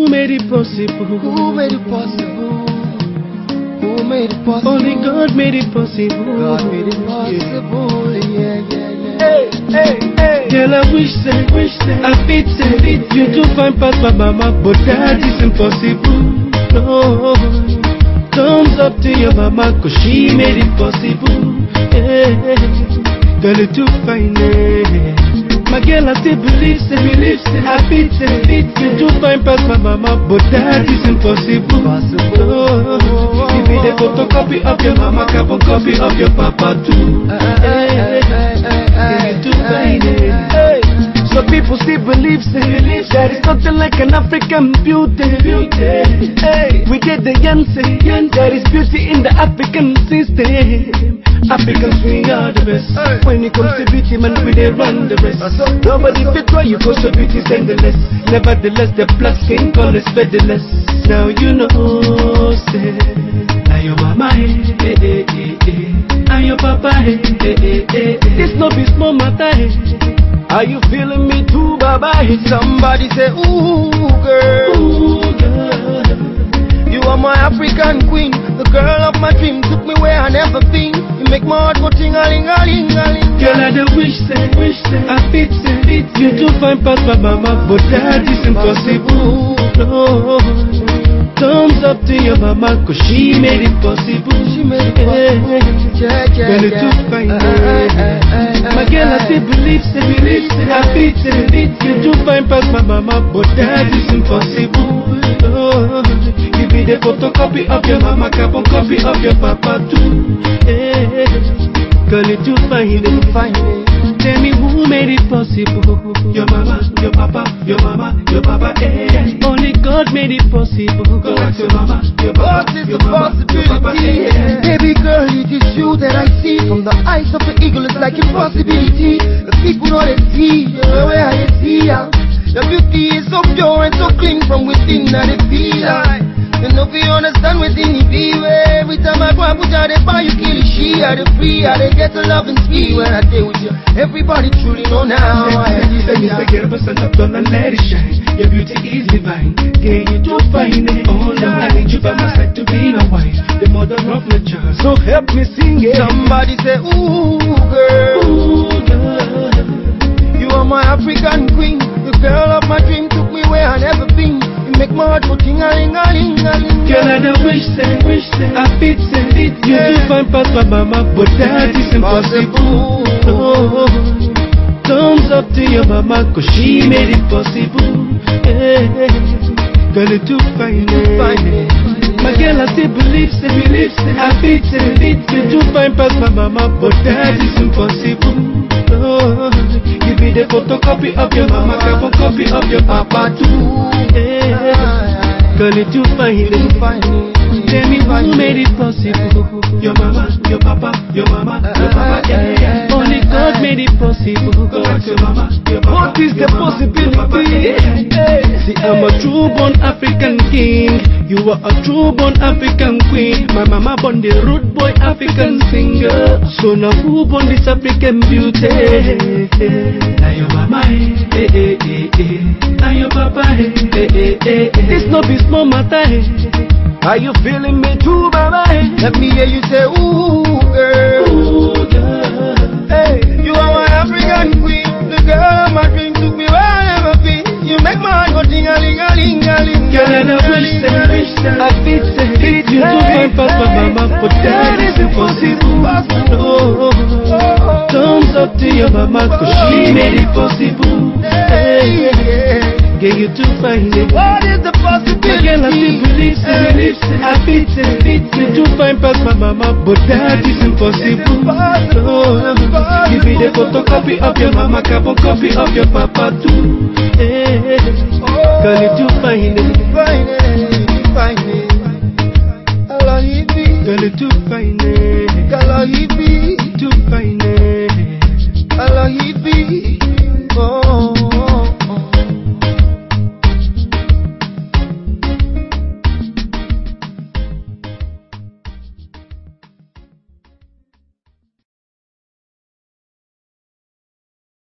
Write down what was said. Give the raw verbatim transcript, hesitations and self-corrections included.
Who made it possible? Who made it possible? Who made it possible? Only God made it possible. God made it possible. Yeah, yeah, yeah. Hey, hey, hey. Girl, I wish say, wish say, I fit say, fit you to find past my mama, but that is impossible. No. Thumbs up to your mama, cause she made it possible. Hey, girl, you too fine, eh. My girl, I still believe, say, believe, say, I fit, say, fit you to find past my mama, but that is impossible. No. Give me the photocopy of your mama, carbon copy of your papa too. Hey, girl, you too fine, eh. So people still believe, say, believe that it's nothing like an African beauty. beauty. Hey, we get the answer. There is beauty in the African system. Africans, we are the best. Hey. When it comes hey. to beauty, man, we they run the rest. Nobody fit why you go, so beauty's endless. Nevertheless, the black skin color is featherless. Now you know, say, now your mama, hey, hey, hey, hey. And your papa, hey, hey, hey, hey. This no be small matter, hey. Are you feeling me too, baba? Somebody say, ooh, girl. Ooh, girl. You are my African queen. The girl of my dream took me where I never been. You make my heart go ting-a-ling-a-ling-a-ling. Girl, I don't wish say, wish say, I fit say, fit you to find past my mama, but that is impossible. No. Thumbs up to your mama, cause she made it possible. She made it possible. Yeah, yeah, girl, you too fine, eh. My girl, I still believe, say, believe, say, I fit say, fit you to find past my mama, but that is impossible. No. Give me the photocopy of your mama, carbon copy of your papa too. Hey, girl, you too fine, eh. Tell me who made it possible? Your mama, your papa, your mama, your papa, eh. Only God made it possible. Go ask your mama, your papa, what is your the mama, your papa, possibility? eh. Baby girl, it is you that I see. From the eyes of the eagle, it's like impossibility. The people know they see, the way I see ya. Your beauty is so pure and so clean from within, that it feel like. You know if you understand within it be where every time I go and put out the fire, you kill it, she are the free, I they get to love and speed when I stay with you. Everybody truly know now. Let me say, get up and stand up, don't let it shine. Your beauty is divine, yeah, you too fine, eh. Oh, no, I need you by my side to be my wife, the mother of my child. So help me sing it. Somebody say, ooh, girl. Ooh, girl. You are my African queen. The girl of my dream took me where I never been. Make my heart go ting-a-ling-a-ling-a-ling. Girl, I don't wish say, wish say, I fit say, fit you to find past my mama, but that is impossible. No. Thumbs up to your mama, cause she made it possible. Hey, girl, you too fine, eh. My girl, I still believe, say, believe, say, I fit say, fit you to find past my mama, but that is impossible. No. Give me the photocopy of your mama, carbon copy of your papa too. Hey, girl, you too fine, eh. Tell me who made it possible? Your mama, your papa, your mama, your papa, yeah. Only God made it possible. Go ask your mama, your papa. What is the possibility? Hey. See, I'm a true-born African king. You are a true-born African queen. My mama born the rude boy African singer. So now who born this African beauty? Now your mama, eh, eh, eh, eh. Now your papa, eh, eh, eh, eh. This no be small matter, eh. Are you feeling me too, baba? Let me hear you say, ooh, girl. Ooh, girl. Hey, you are my African queen. The girl of my dream took me where I never been. You make my heart go ting-a-ling-a-ling-a-ling. Girl, I don't wish that, wish that I fit that, fit you to find past my mama, but that is impossible. No. Thumbs up to your mama, cause she made it possible. Hey, girl, you too fine. What is the possibility? Girl, I still believe, say, believe, say, I fit, say, fit you to find past my mama, but that is impossible. No. Give me the photocopy of your mama, carbon copy of your papa too. Hey, girl, you too fine. Fine, fine.